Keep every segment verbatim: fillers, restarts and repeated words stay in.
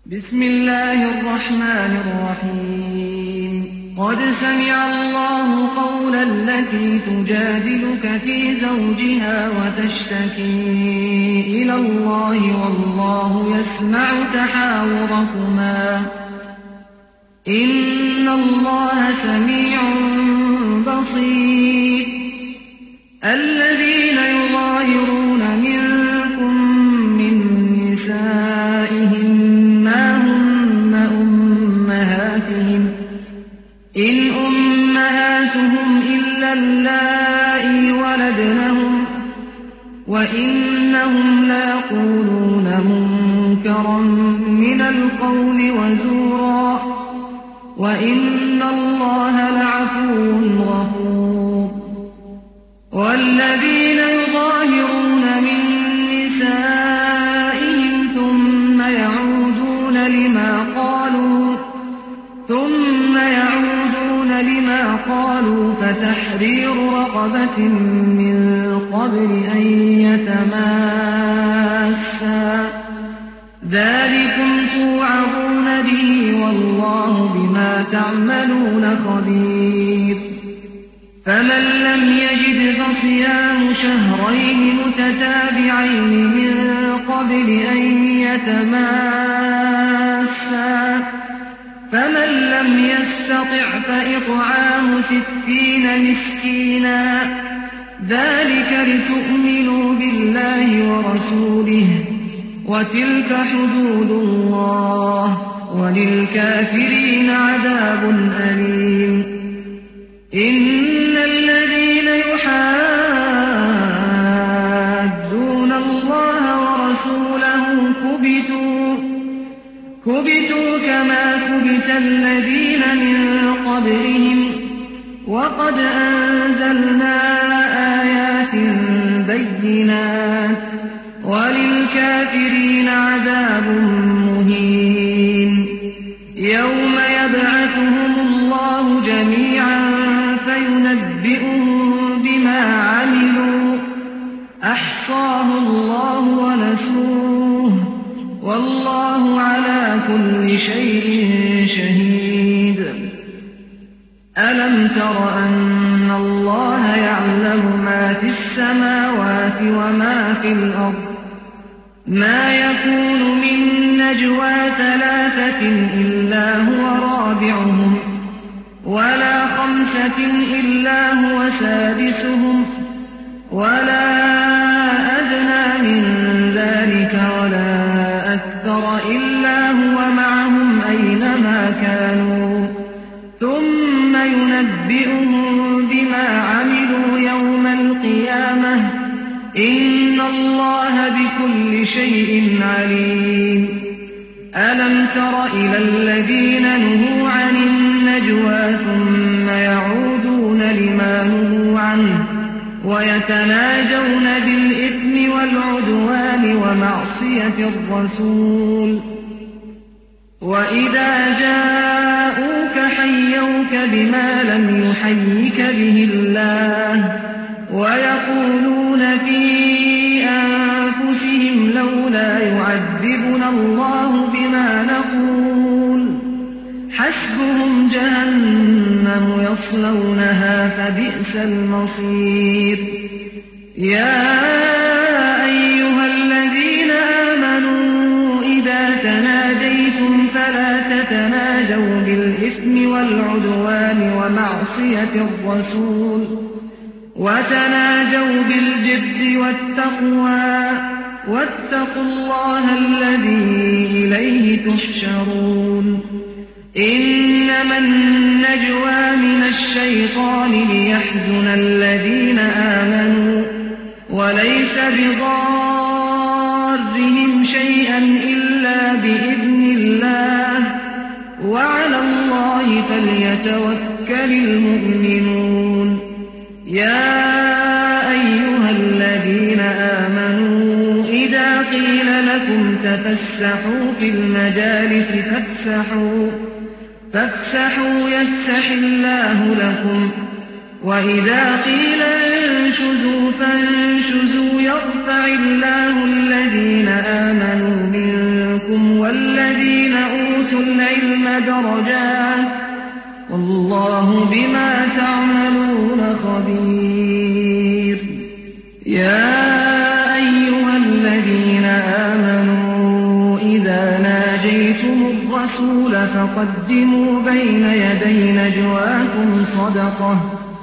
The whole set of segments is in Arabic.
بسم الله الرحمن الرحيم قد سمع الله قول التي تجادلك في زوجها وتشتكي إلى الله والله يسمع تحاوركما إن الله سميع بصير الذين يظاهرون منكم من نسائهم ما هن أمهاتهم إن أمهاتهم إلا اللائي ولدنهم وإنهم ليقولون منكرا من القول وزورا وإن الله لعفو غفور والذين يظاهرون من نسائهم ثم يعودون لما قالوا ثم يعودون لما قالوا فتحرير رقبة من قبل أن يتماسا ذلكم توعظون به والله بما تعملون خبير فمن لم يجد فصيام شهرين متتابعين من قبل أن يتماسا فمن لم يستطع فإطعام ستين مسكينا ذلك لتؤمنوا بالله ورسوله وتلك حدود الله وللكافرين عذاب أليم إن الذين يحادون الله ورسوله كبتوا كبتوا كما كبت الذين من قبلهم وقد أنزلنا آيات بينات وللكافرين عذاب مهين يوم يبعثهم الله جميعا فينبئهم بما عملوا أحصاه الله ونسوه والله على كل شيء شهيد ألم تر أن الله يعلم ما في السماوات وما في الأرض ما يكون من نجوى ثلاثة إلا هو رابعهم ولا خمسة إلا هو سادسهم ولا أدنى من ذلك ولا أكثر إلا هو معهم أينما كانوا ثم ينبئهم بما عملوا يوم القيامة إن الله بكل شيء عليم ألم تر إلى الذين نهوا عن النجوى ثم يعودون لما نهوا عنه ويتناجون بالإثم والعدوان ومعصية الرسول وإذا جاءوك حيوك بما لم يحيك به الله ويقولون في أنفسهم لولا يعذبنا الله بما نقول حسبهم جهنم يصلونها فبئس المصير يا أيها الذين آمنوا إذا تناجيتم فلا تتناجوا بالإثم والعدوان ومعصية الرسول وتناجوا بالبر والتقوى واتقوا الله الذي إليه تحشرون إنما النجوى من الشيطان ليحزن الذين آمنوا وليس بضارهم شيئا إلا بإذن الله وعلى الله فليتوكل المؤمنون يا أيها الذين آمنوا إذا قيل لكم تفسحوا في المجالس فافسحوا فافسحوا يفسح الله لكم وإذا قيل انشزوا فانشزوا يرفع الله الذين آمنوا منكم منكم والذين أوتوا العلم درجات والله بما تعملون خبير. يا أيها الذين آمنوا إذا ناجيتم الرسول فقدموا بين يدي نجواكم صدقة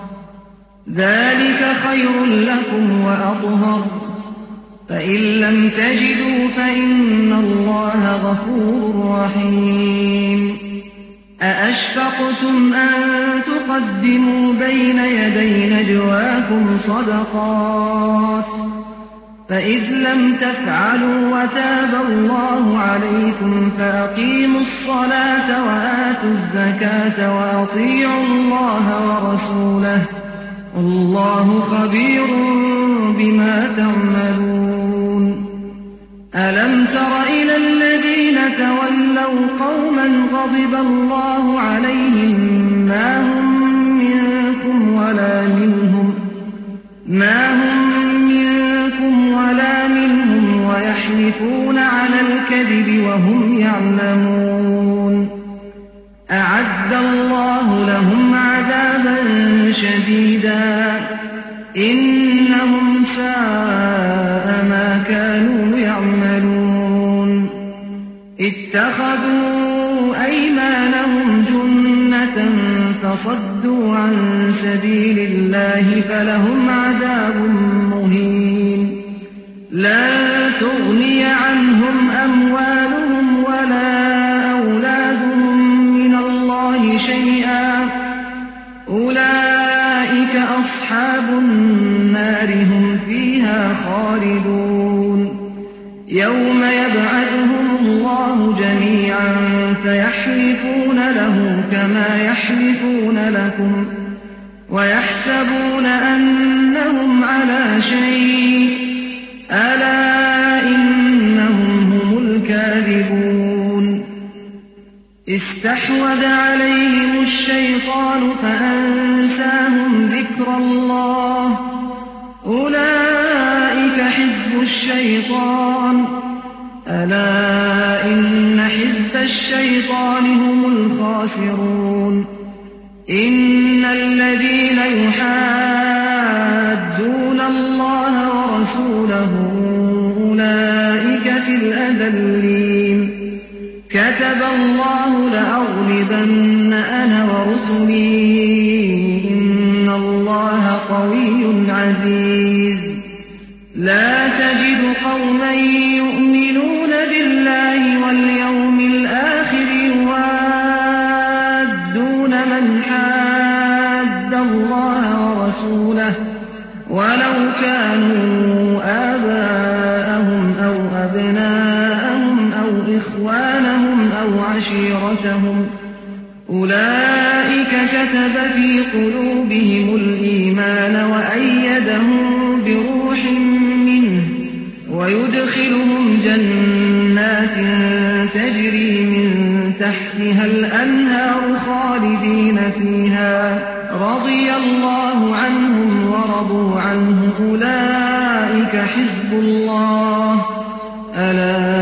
ذلك خير لكم وأطهر فإن لم تجدوا فإن الله غفور رحيم. أأشفقتم أن تقدموا بين يدي نجواكم صدقات فإذ لم تفعلوا وتاب الله عليكم فأقيموا الصلاة وآتوا الزكاة وأطيعوا الله ورسوله والله خبير بما تعملون. ألم تر إلى الذين تولوا قوما غضب الله عليهم ما هم منكم ولا منهم ما هم منكم ولا منهم ويحلفون على الكذب وهم يعلمون. أعد الله لهم عذابا شديدا إنهم ساء ما كانوا يعملون. اتخذوا أيمانهم جنة فصدوا عن سبيل الله فلهم عذاب مهين. لا تغني عنهم أموالهم ولا أولادهم من الله شيئا أولئك أصحاب النار هم فيها خالدون. يوم يبعثهم الله جميعا فيحلفون له كما يحلفون لكم ويحسبون أنهم على شيء ألا إنهم هم الكاذبون. استحوذ عليهم الشيطان فأنساهم ذكر الله أولئك حزب الشيطان ألا إن حزب الشيطان هم الخاسرون. إن الذين يحادون الله ورسوله أولئك في الأذلين. كتب الله لأغلبن أنا ورسلي إن الله قوي عزيز. لا تجد قوما يؤمنون بالله واليوم الآخر يوادون من حاد الله ورسوله ولو كانوا آباءهم أو أبناءهم أو إخوانهم أو عشيرتهم أولئك كتب في قلوبهم الإيمان وأيدهم بروح منه ويدخلهم جنات تجري من تحتها الأنهار خالدين فيها رضي الله عنهم ورضوا عنه أولئك حزب الله ألا